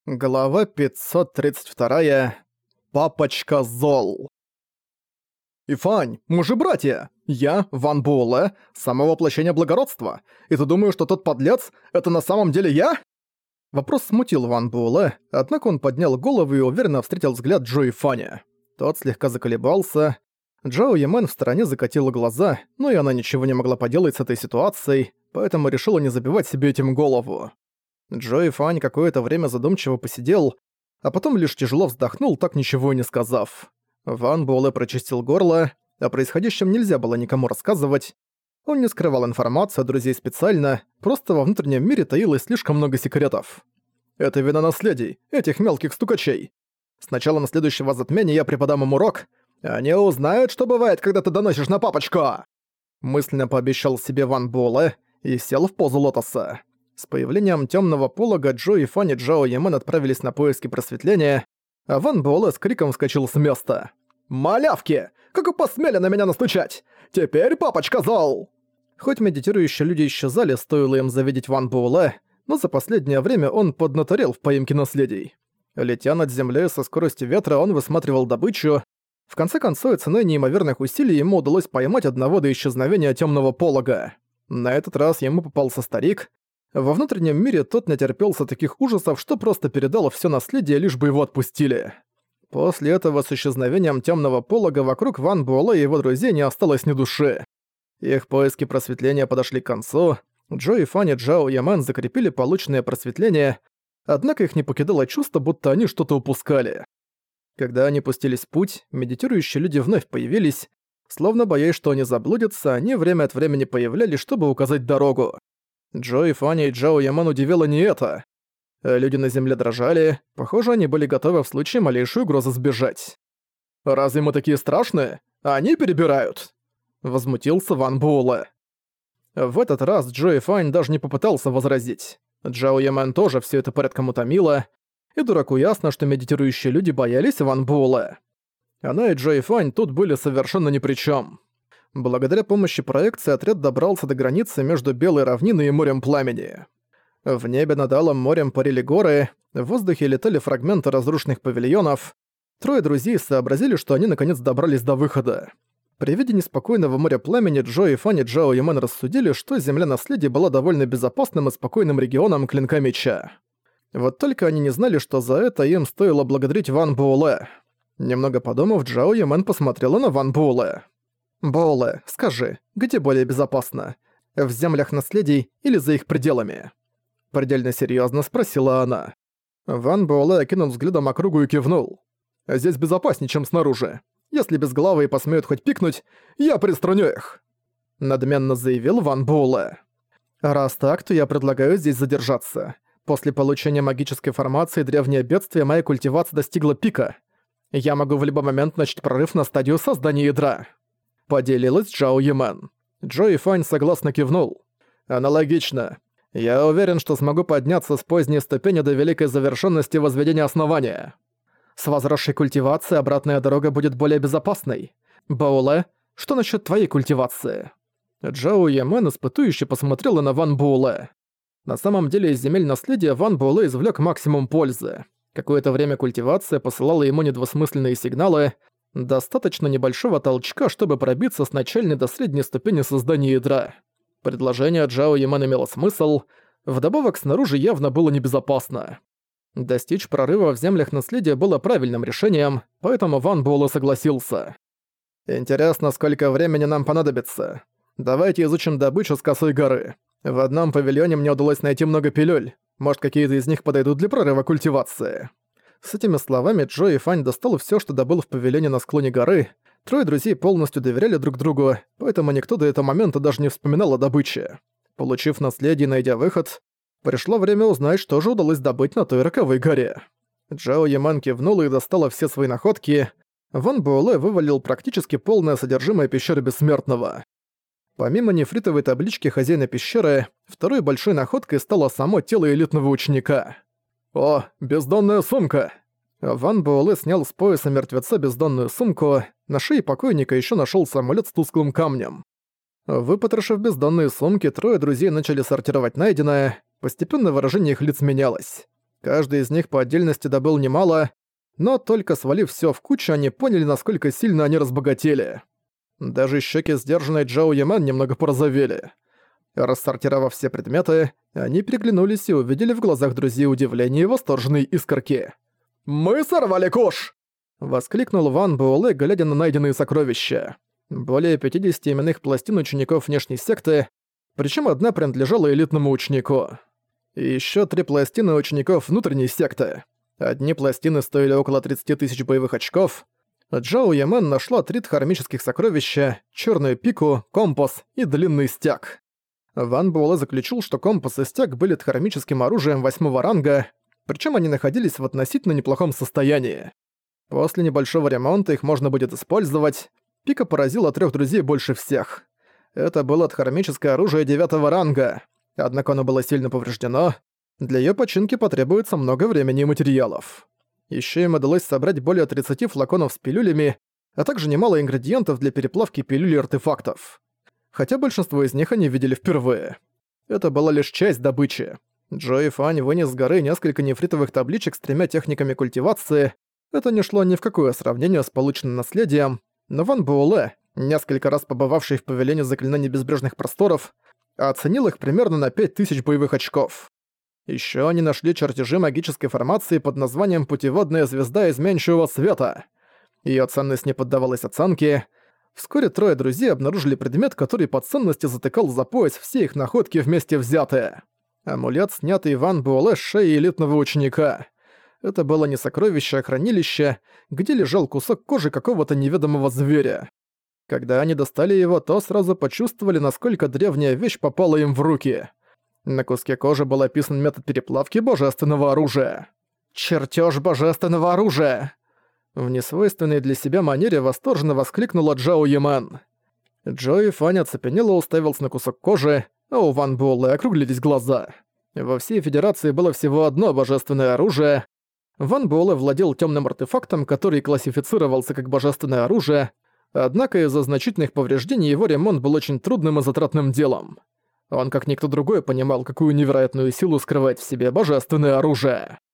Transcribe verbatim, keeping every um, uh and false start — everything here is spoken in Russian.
Глава пятьсот тридцать два. Папочка зол. «Ифань, мы же братья! Я, Ван Буэлэ, само воплощение благородства. И ты думаешь, что тот подлец — это на самом деле я?» Вопрос смутил Ван Буэлэ, однако он поднял голову и уверенно встретил взгляд Джо Ифаня. Тот слегка заколебался. Джао Ямен в стороне закатила глаза, но и она ничего не могла поделать с этой ситуацией, поэтому решила не забивать себе этим голову. Джо Ифань какое-то время задумчиво посидел, а потом лишь тяжело вздохнул, так ничего и не сказав. Ван Буэлэ прочистил горло, о происходящем нельзя было никому рассказывать. Он не скрывал информацию от друзей специально, просто во внутреннем мире таилось слишком много секретов. Это вина наследий, этих мелких стукачей. Сначала на следующего затмения я преподам им урок, они узнают, что бывает, когда ты доносишь на папочку. Мысленно пообещал себе Ван Буэлэ и сел в позу лотоса. С появлением Тёмного Полога Джо Ифань и Джао Ямен отправились на поиски просветления, а Ван Буэлэ с криком вскочил с места. «Малявки! Как вы посмели на меня настучать? Теперь папочка зол!» Хоть медитирующие люди исчезали, стоило им завидеть Ван Буэлэ, но за последнее время он поднаторел в поимке наследий. Летя над землей со скоростью ветра, он высматривал добычу. В конце концов, ценой неимоверных усилий ему удалось поймать одного до исчезновения Тёмного Полога. На этот раз ему попался старик. Во внутреннем мире тот натерпелся таких ужасов, что просто передал всё наследие, лишь бы его отпустили. После этого с исчезновением Тёмного Полога вокруг Ван Буэлэ и его друзей не осталось ни души. Их поиски просветления подошли к концу. Джо Ифань и Джао Ямен закрепили полученное просветление, однако их не покидало чувство, будто они что-то упускали. Когда они пустились в путь, медитирующие люди вновь появились. Словно боясь, что они заблудятся, они время от времени появлялись, чтобы указать дорогу. Джо Ифань и Джао Ямен удивило не это. Люди на земле дрожали, похоже, они были готовы в случае малейшей угрозы сбежать. «Разве мы такие страшные? Они перебирают!» Возмутился Ван Буэлэ. В этот раз Джо Ифань даже не попытался возразить. Джао Ямен тоже все это порядком утомило, и дураку ясно, что медитирующие люди боялись Ван Буэлэ. Она и Джо Ифань тут были совершенно ни при чем. Благодаря помощи проекции отряд добрался до границы между Белой равниной и Морем Пламени. В небе над Алым морем парили горы, в воздухе летали фрагменты разрушенных павильонов. Трое друзей сообразили, что они наконец добрались до выхода. При виде неспокойного моря пламени Джо Ифань и Джао Ямен рассудили, что земля наследия была довольно безопасным и спокойным регионом Клинка Меча. Вот только они не знали, что за это им стоило благодарить Ван Буэлэ. Немного подумав, Джао Ямен посмотрела на Ван Буэлэ. «Буэлэ, скажи, где более безопасно? В землях наследий или за их пределами?» Предельно серьезно спросила она. Ван Буэлэ окинул взглядом округу и кивнул. «Здесь безопаснее, чем снаружи. Если безглавые посмеют хоть пикнуть, я приструню их!» Надменно заявил Ван Буэлэ. «Раз так, то я предлагаю здесь задержаться. После получения магической формации древнее бедствие моя культивация достигла пика. Я могу в любой момент начать прорыв на стадию создания ядра». Поделилась Джао Ямен. Джо Ифань согласно кивнул. «Аналогично. Я уверен, что смогу подняться с поздней ступени до великой завершенности возведения основания. С возросшей культивацией обратная дорога будет более безопасной. Буэлэ, что насчет твоей культивации?» Джао Ямен испытующе посмотрела на Ван Буэлэ. На самом деле из земель наследия Ван Буэлэ извлек максимум пользы. Какое-то время культивация посылала ему недвусмысленные сигналы, достаточно небольшого толчка, чтобы пробиться с начальной до средней ступени создания ядра. Предложение Джао Ямен имело смысл, вдобавок снаружи явно было небезопасно. Достичь прорыва в землях наследия было правильным решением, поэтому Ван Буэлэ согласился. «Интересно, сколько времени нам понадобится. Давайте изучим добычу с Косой горы. В одном павильоне мне удалось найти много пилюль. Может, какие-то из них подойдут для прорыва культивации». С этими словами Джо Ифань достал всё, что добыл в павильоне на склоне горы. Трое друзей полностью доверяли друг другу, поэтому никто до этого момента даже не вспоминал о добыче. Получив наследие и найдя выход, пришло время узнать, что же удалось добыть на той роковой горе. Джао Ямен кивнула и достала все свои находки. Ван Буэлэ вывалил практически полное содержимое пещеры Бессмертного. Помимо нефритовой таблички хозяина пещеры, второй большой находкой стало само тело элитного ученика. «О, бездонная сумка!» Ван Буэлэ снял с пояса мертвеца бездонную сумку, на шее покойника еще нашелся амулет с тусклым камнем. Выпотрошив бездонные сумки, трое друзей начали сортировать найденное, постепенно выражение их лиц менялось. Каждый из них по отдельности добыл немало, но только свалив всё в кучу, они поняли, насколько сильно они разбогатели. Даже щеки сдержанной Джао Ямен немного порозовели. Рассортировав все предметы, они переглянулись и увидели в глазах друзей удивление и восторженные искорки. «Мы сорвали куш!» — воскликнул Ван Буэлэ, глядя на найденные сокровища. Более пятидесяти именных пластин учеников внешней секты, причем одна принадлежала элитному ученику. И ещё три пластины учеников внутренней секты. Одни пластины стоили около тридцати тысяч боевых очков. Джао Ямен нашла три дхармических сокровища, чёрную пику, компас и длинный стяг. Ван Буэлэ заключил, что компас и стяг были дхармическим оружием восьмого ранга, причем они находились в относительно неплохом состоянии. После небольшого ремонта их можно будет использовать. Пика поразила трёх друзей больше всех. Это было дхармическое оружие девятого ранга, однако оно было сильно повреждено. Для её починки потребуется много времени и материалов. Ещё им удалось собрать более тридцати флаконов с пилюлями, а также немало ингредиентов для переплавки пилюль и артефактов. Хотя большинство из них они видели впервые. Это была лишь часть добычи. Джо и Фань вынес с горы несколько нефритовых табличек с тремя техниками культивации. Это не шло ни в какое сравнение с полученным наследием, но Ван Буэлэ, несколько раз побывавший в павильоне заклинаний безбрежных просторов, оценил их примерно на пять тысяч боевых очков. Ещё они нашли чертежи магической формации под названием «Путеводная звезда изменчивого света». Её ценность не поддавалась оценке. Вскоре трое друзей обнаружили предмет, который по ценности затыкал за пояс все их находки вместе взятые. Амулет, снятый Ван Буэлэ с шеи элитного ученика. Это было не сокровище, а хранилище, где лежал кусок кожи какого-то неведомого зверя. Когда они достали его, то сразу почувствовали, насколько древняя вещь попала им в руки. На куске кожи был описан метод переплавки божественного оружия. «Чертёж божественного оружия!» В несвойственной для себя манере восторженно воскликнула Джао Ямен. Джо и Фань оцепенело уставился на кусок кожи, а у Ван Буэлэ округлились глаза. Во всей Федерации было всего одно божественное оружие. Ван Буэлэ владел тёмным артефактом, который классифицировался как божественное оружие, однако из-за значительных повреждений его ремонт был очень трудным и затратным делом. Он, как никто другой, понимал, какую невероятную силу скрывает в себе божественное оружие.